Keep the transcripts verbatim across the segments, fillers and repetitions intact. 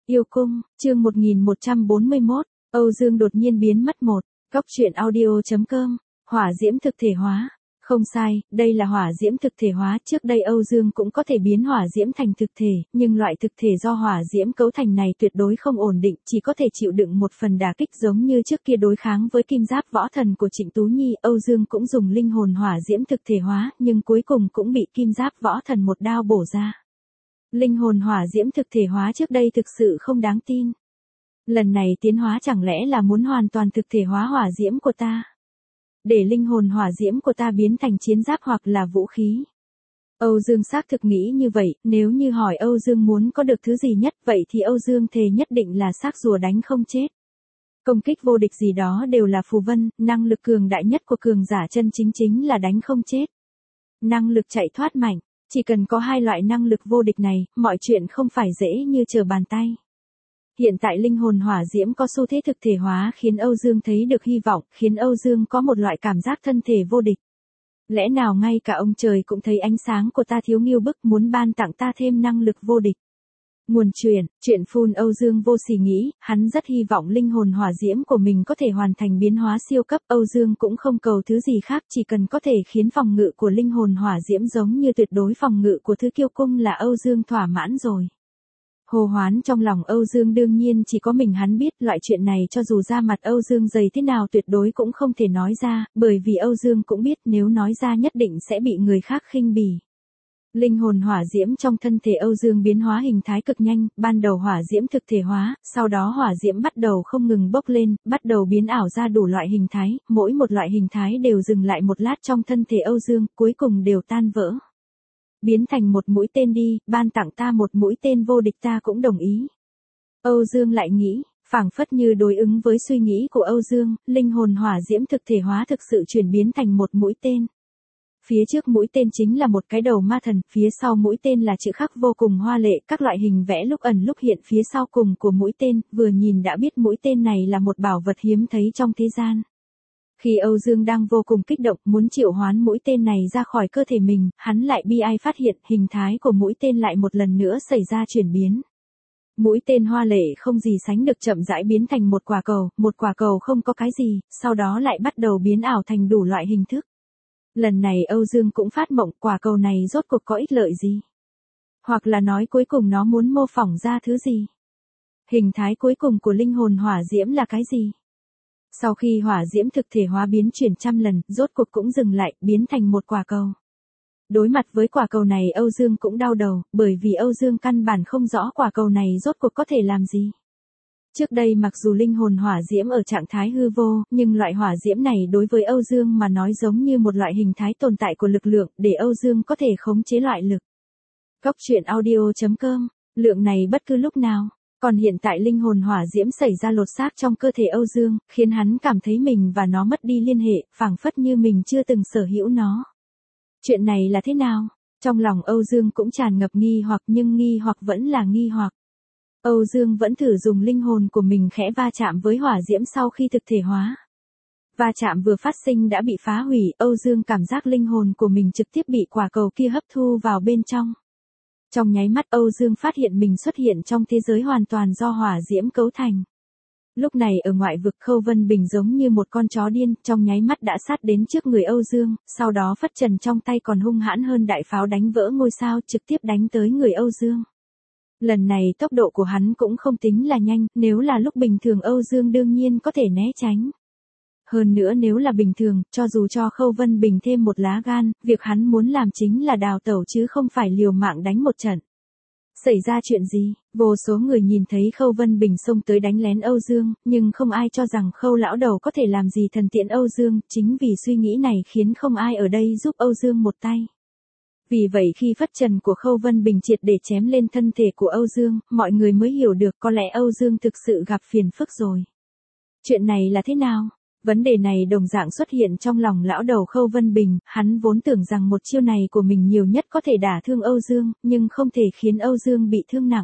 Yêu cung, chương một nghìn một trăm bốn mươi mốt, Âu Dương đột nhiên biến mất một. Góc truyện audio chấm com, hỏa diễm thực thể hóa. Không sai, đây là hỏa diễm thực thể hóa, trước đây Âu Dương cũng có thể biến hỏa diễm thành thực thể, nhưng loại thực thể do hỏa diễm cấu thành này tuyệt đối không ổn định, chỉ có thể chịu đựng một phần đả kích giống như trước kia đối kháng với kim giáp võ thần của Trịnh Tú Nhi. Âu Dương cũng dùng linh hồn hỏa diễm thực thể hóa, nhưng cuối cùng cũng bị kim giáp võ thần một đao bổ ra. Linh hồn hỏa diễm thực thể hóa trước đây thực sự không đáng tin. Lần này tiến hóa chẳng lẽ là muốn hoàn toàn thực thể hóa hỏa diễm của ta? Để linh hồn hỏa diễm của ta biến thành chiến giáp hoặc là vũ khí. Âu Dương xác thực nghĩ như vậy, nếu như hỏi Âu Dương muốn có được thứ gì nhất vậy thì Âu Dương thề nhất định là xác rùa đánh không chết. Công kích vô địch gì đó đều là phù vân, năng lực cường đại nhất của cường giả chân chính chính là đánh không chết. Năng lực chạy thoát mạnh, chỉ cần có hai loại năng lực vô địch này, mọi chuyện không phải dễ như trở bàn tay. Hiện tại linh hồn hỏa diễm có xu thế thực thể hóa khiến Âu Dương thấy được hy vọng, khiến Âu Dương có một loại cảm giác thân thể vô địch. Lẽ nào ngay cả ông trời cũng thấy ánh sáng của ta thiếu nghiêu bức muốn ban tặng ta thêm năng lực vô địch. Nguồn truyền, chuyện phun Âu Dương vô sỉ nghĩ, hắn rất hy vọng linh hồn hỏa diễm của mình có thể hoàn thành biến hóa siêu cấp. Âu Dương cũng không cầu thứ gì khác, chỉ cần có thể khiến phòng ngự của linh hồn hỏa diễm giống như tuyệt đối phòng ngự của Thứ Kiêu Cung là Âu Dương thỏa mãn rồi. Hồ hoán trong lòng Âu Dương đương nhiên chỉ có mình hắn biết, loại chuyện này cho dù ra mặt Âu Dương dày thế nào tuyệt đối cũng không thể nói ra, bởi vì Âu Dương cũng biết nếu nói ra nhất định sẽ bị người khác khinh bỉ. Linh hồn hỏa diễm trong thân thể Âu Dương biến hóa hình thái cực nhanh, ban đầu hỏa diễm thực thể hóa, sau đó hỏa diễm bắt đầu không ngừng bốc lên, bắt đầu biến ảo ra đủ loại hình thái, mỗi một loại hình thái đều dừng lại một lát trong thân thể Âu Dương, cuối cùng đều tan vỡ. Biến thành một mũi tên đi, ban tặng ta một mũi tên vô địch ta cũng đồng ý. Âu Dương lại nghĩ, phảng phất như đối ứng với suy nghĩ của Âu Dương, linh hồn hỏa diễm thực thể hóa thực sự chuyển biến thành một mũi tên. Phía trước mũi tên chính là một cái đầu ma thần, phía sau mũi tên là chữ khắc vô cùng hoa lệ, các loại hình vẽ lúc ẩn lúc hiện phía sau cùng của mũi tên, vừa nhìn đã biết mũi tên này là một bảo vật hiếm thấy trong thế gian. Khi Âu Dương đang vô cùng kích động muốn triệu hoán mũi tên này ra khỏi cơ thể mình, hắn lại bi ai phát hiện hình thái của mũi tên lại một lần nữa xảy ra chuyển biến. Mũi tên hoa lệ không gì sánh được chậm rãi biến thành một quả cầu, một quả cầu không có cái gì, sau đó lại bắt đầu biến ảo thành đủ loại hình thức. Lần này Âu Dương cũng phát mộng quả cầu này rốt cuộc có ích lợi gì? Hoặc là nói cuối cùng nó muốn mô phỏng ra thứ gì? Hình thái cuối cùng của linh hồn hỏa diễm là cái gì? Sau khi hỏa diễm thực thể hóa biến chuyển trăm lần, rốt cuộc cũng dừng lại, biến thành một quả cầu. Đối mặt với quả cầu này Âu Dương cũng đau đầu, bởi vì Âu Dương căn bản không rõ quả cầu này rốt cuộc có thể làm gì. Trước đây mặc dù linh hồn hỏa diễm ở trạng thái hư vô, nhưng loại hỏa diễm này đối với Âu Dương mà nói giống như một loại hình thái tồn tại của lực lượng, để Âu Dương có thể khống chế loại lực. Góc truyện audio chấm com, lượng này bất cứ lúc nào. Còn hiện tại linh hồn hỏa diễm xảy ra lột xác trong cơ thể Âu Dương, khiến hắn cảm thấy mình và nó mất đi liên hệ, phảng phất như mình chưa từng sở hữu nó. Chuyện này là thế nào? Trong lòng Âu Dương cũng tràn ngập nghi hoặc, nhưng nghi hoặc vẫn là nghi hoặc. Âu Dương vẫn thử dùng linh hồn của mình khẽ va chạm với hỏa diễm sau khi thực thể hóa. Va chạm vừa phát sinh đã bị phá hủy, Âu Dương cảm giác linh hồn của mình trực tiếp bị quả cầu kia hấp thu vào bên trong. Trong nháy mắt Âu Dương phát hiện mình xuất hiện trong thế giới hoàn toàn do hỏa diễm cấu thành. Lúc này ở ngoại vực Khâu Vân Bình giống như một con chó điên, trong nháy mắt đã sát đến trước người Âu Dương, sau đó phất trần trong tay còn hung hãn hơn đại pháo đánh vỡ ngôi sao trực tiếp đánh tới người Âu Dương. Lần này tốc độ của hắn cũng không tính là nhanh, nếu là lúc bình thường Âu Dương đương nhiên có thể né tránh. Hơn nữa nếu là bình thường, cho dù cho Khâu Vân Bình thêm một lá gan, việc hắn muốn làm chính là đào tẩu chứ không phải liều mạng đánh một trận. Xảy ra chuyện gì? Vô số người nhìn thấy Khâu Vân Bình xông tới đánh lén Âu Dương, nhưng không ai cho rằng Khâu lão đầu có thể làm gì thần tiện Âu Dương, chính vì suy nghĩ này khiến không ai ở đây giúp Âu Dương một tay. Vì vậy khi phất trần của Khâu Vân Bình triệt để chém lên thân thể của Âu Dương, mọi người mới hiểu được có lẽ Âu Dương thực sự gặp phiền phức rồi. Chuyện này là thế nào? Vấn đề này đồng dạng xuất hiện trong lòng lão đầu Khâu Vân Bình, hắn vốn tưởng rằng một chiêu này của mình nhiều nhất có thể đả thương Âu Dương, nhưng không thể khiến Âu Dương bị thương nặng.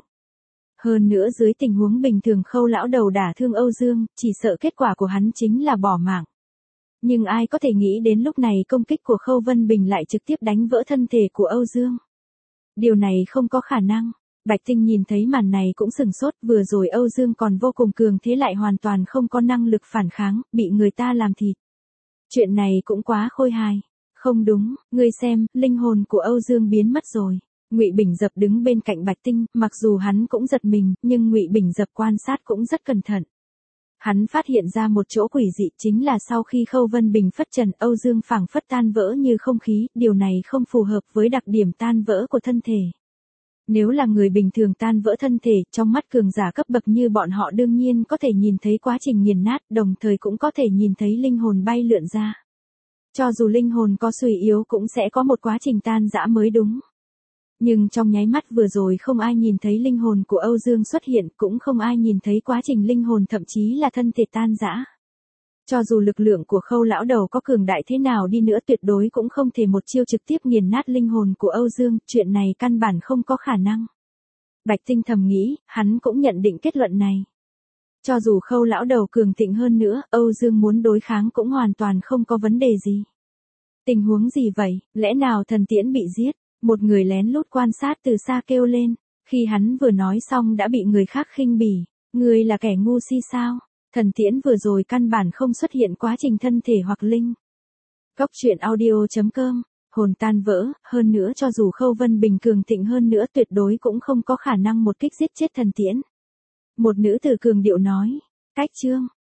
Hơn nữa dưới tình huống bình thường Khâu lão đầu đả thương Âu Dương, chỉ sợ kết quả của hắn chính là bỏ mạng. Nhưng ai có thể nghĩ đến lúc này công kích của Khâu Vân Bình lại trực tiếp đánh vỡ thân thể của Âu Dương. Điều này không có khả năng. Bạch Tinh nhìn thấy màn này cũng sừng sốt, vừa rồi Âu Dương còn vô cùng cường thế lại hoàn toàn không có năng lực phản kháng, bị người ta làm thịt. Chuyện này cũng quá khôi hài. Không đúng, ngươi xem, linh hồn của Âu Dương biến mất rồi. Ngụy Bình Dập đứng bên cạnh Bạch Tinh, mặc dù hắn cũng giật mình, nhưng Ngụy Bình Dập quan sát cũng rất cẩn thận. Hắn phát hiện ra một chỗ quỷ dị, chính là sau khi Khâu Vân Bình phất trần, Âu Dương phảng phất tan vỡ như không khí, điều này không phù hợp với đặc điểm tan vỡ của thân thể. Nếu là người bình thường tan vỡ thân thể, trong mắt cường giả cấp bậc như bọn họ đương nhiên có thể nhìn thấy quá trình nghiền nát, đồng thời cũng có thể nhìn thấy linh hồn bay lượn ra. Cho dù linh hồn có suy yếu cũng sẽ có một quá trình tan rã mới đúng. Nhưng trong nháy mắt vừa rồi không ai nhìn thấy linh hồn của Âu Dương xuất hiện, cũng không ai nhìn thấy quá trình linh hồn thậm chí là thân thể tan rã. Cho dù lực lượng của Khâu lão đầu có cường đại thế nào đi nữa tuyệt đối cũng không thể một chiêu trực tiếp nghiền nát linh hồn của Âu Dương, chuyện này căn bản không có khả năng. Bạch Tinh thầm nghĩ, hắn cũng nhận định kết luận này. Cho dù Khâu lão đầu cường thịnh hơn nữa, Âu Dương muốn đối kháng cũng hoàn toàn không có vấn đề gì. Tình huống gì vậy, lẽ nào thần tiễn bị giết? Một người lén lút quan sát từ xa kêu lên, khi hắn vừa nói xong đã bị người khác khinh bỉ, ngươi là kẻ ngu si sao? Thần tiễn vừa rồi căn bản không xuất hiện quá trình thân thể hoặc linh. Cốc truyện audio chấm com, hồn tan vỡ, hơn nữa cho dù Khâu Vân Bình cường thịnh hơn nữa tuyệt đối cũng không có khả năng một kích giết chết thần tiễn. Một nữ tử cường điệu nói, cách chương.